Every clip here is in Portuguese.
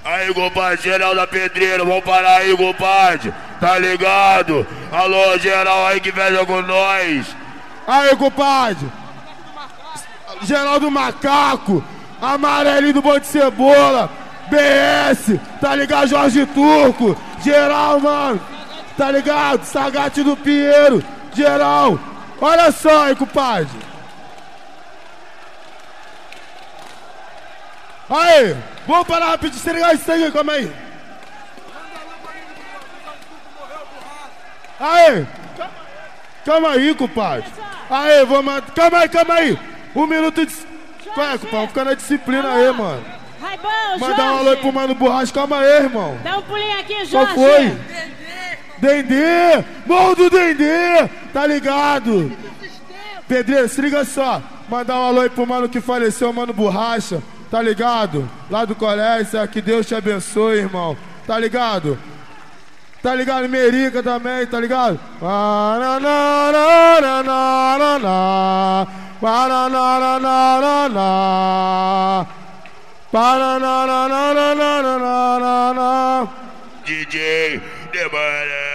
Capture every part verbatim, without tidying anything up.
Aí, compadre, geral da Pedreira, vamos parar aí, compadre. Tá ligado? Alô, geral aí que veja com nós. Aí, compadre. Geral do Macaco, amarelinho do Bom de Cebola, B S, tá ligado? Jorge Turco, geral, mano, tá ligado? Sagate do Pinheiro, geral. Olha só aí, compadre. Aí, vamos parar rapidinho, se ligar isso aí, calma aí. Aí, calma aí, compadre. Aí, vou mandar. Calma aí, calma aí. Um minuto de. Qual é, compadre? Fica na disciplina aí, mano. Vai bom, Mandar um alô aí pro Mano Borracha. Calma aí, irmão. Dá um pulinho aqui, Jorge. Qual foi? Dendê! Morro do Dendê! Tá ligado? Pedreiro, se liga só. Mandar um alô aí pro mano que faleceu, Mano Borracha. Tá ligado? Lá do colégio, que Deus te abençoe, irmão. Tá ligado? Tá ligado? Merica também, tá ligado? D J Demaré,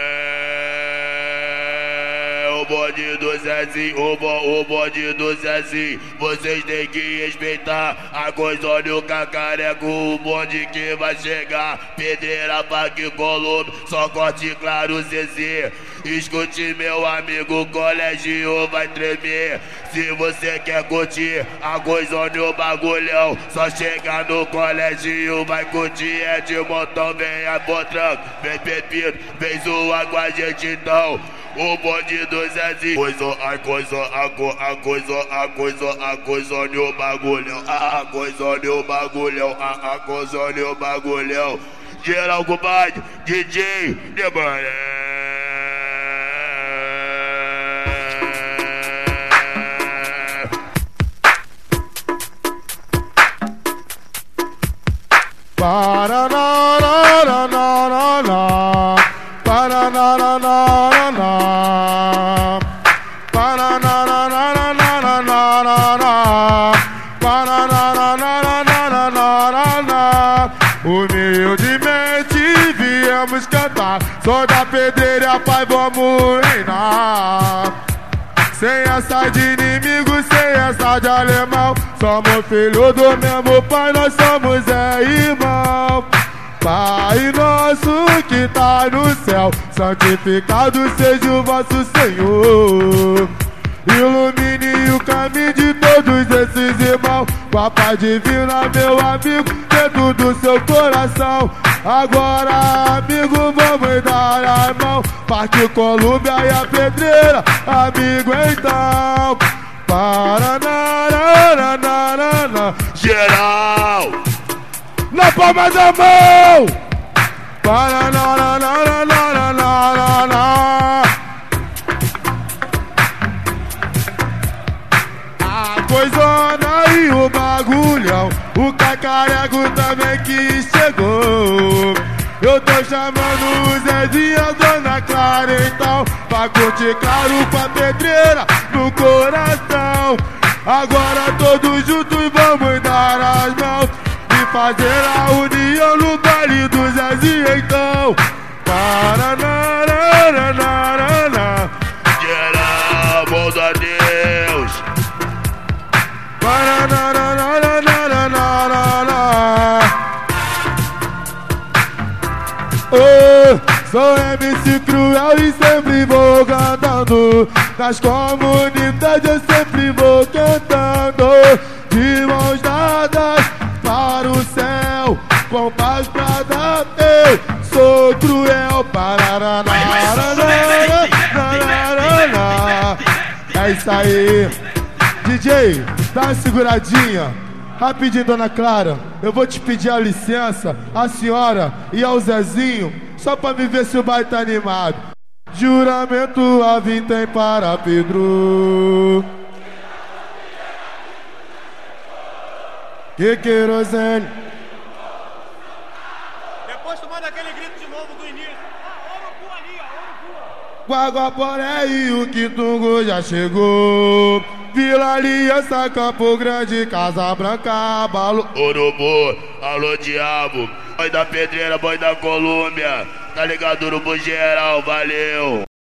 o bonde do Zezinho, o, bo, o bonde do Zezinho. Vocês têm que respeitar a coisa, olha o cacareco, o bonde que vai chegar. Pedreira, Parque Colombo, só corte claro, Zezé. Escute, meu amigo, o colégio vai tremer. Se você quer curtir a coisa, olha o bagulhão, só chega no colégio, vai curtir, é de montão. Vem a Botranco, vem Pepito, vem zoar com a gente então. O bonde do Zezinho. Coisa, a coisa, a, co, a coisa, a coisa, a coisa, olha o bagulhão. A coisa, olha o bagulhão. A coisa, olha o bagulhão. Geral, compadre, D J Demaré. Para na na na na na na, para na na na na na, para na na na na na na na na, para na na na na na na na na. Humildemente viemos cantar, sou da Pedreira, pai, vamos reinar. Sem essa de inimigo, sem essa de alemão, somos filhos do mesmo pai, nós somos é irmão. Pai nosso que tá no céu, santificado seja o vosso Senhor. Ilumine o caminho de todos esses irmãos, com a paz divina, meu amigo, dentro do seu coração. Agora, amigo, vamos dar a mão, Parque Colômbia e a Pedreira, amigo, então. Para na na na na na, Geral, na palma da mão. Para na na na na na na na na. A coisona e o bagulhão, o cacareco também que chegou. Eu tô chamando o Zezinho e a Dona Clara então, pra curtir claro com a Pedreira no coração. Agora todos juntos vamos dar as mãos e fazer a união no baile do Zezinho então. Para na na na na na. geral, bom a Deus. Para na na na na na na na na. Oh, sou M C Cruel e sempre vou cantando, nas comunidades eu sempre vou cantando, de mãos dadas para o céu, com paz pra dar. Eu sou cruel. Pararana, é isso aí. D J, dá uma seguradinha. Rapidinho, Dona Clara, eu vou te pedir a licença, a senhora e ao Zezinho, só pra me ver se o baile tá animado. Juramento a vintém para Pedro. Que querosene. Depois tu manda aquele grito de novo do início. Ah, Ouro ali, ó, Ouro Guaguaporé e o Quitungo já chegou. Vila Aliança, Campo Grande, Casa Branca, Balo. Urubu, alô diabo. Boy da Pedreira, boy da Colômbia. Tá ligado, Urubu geral, valeu.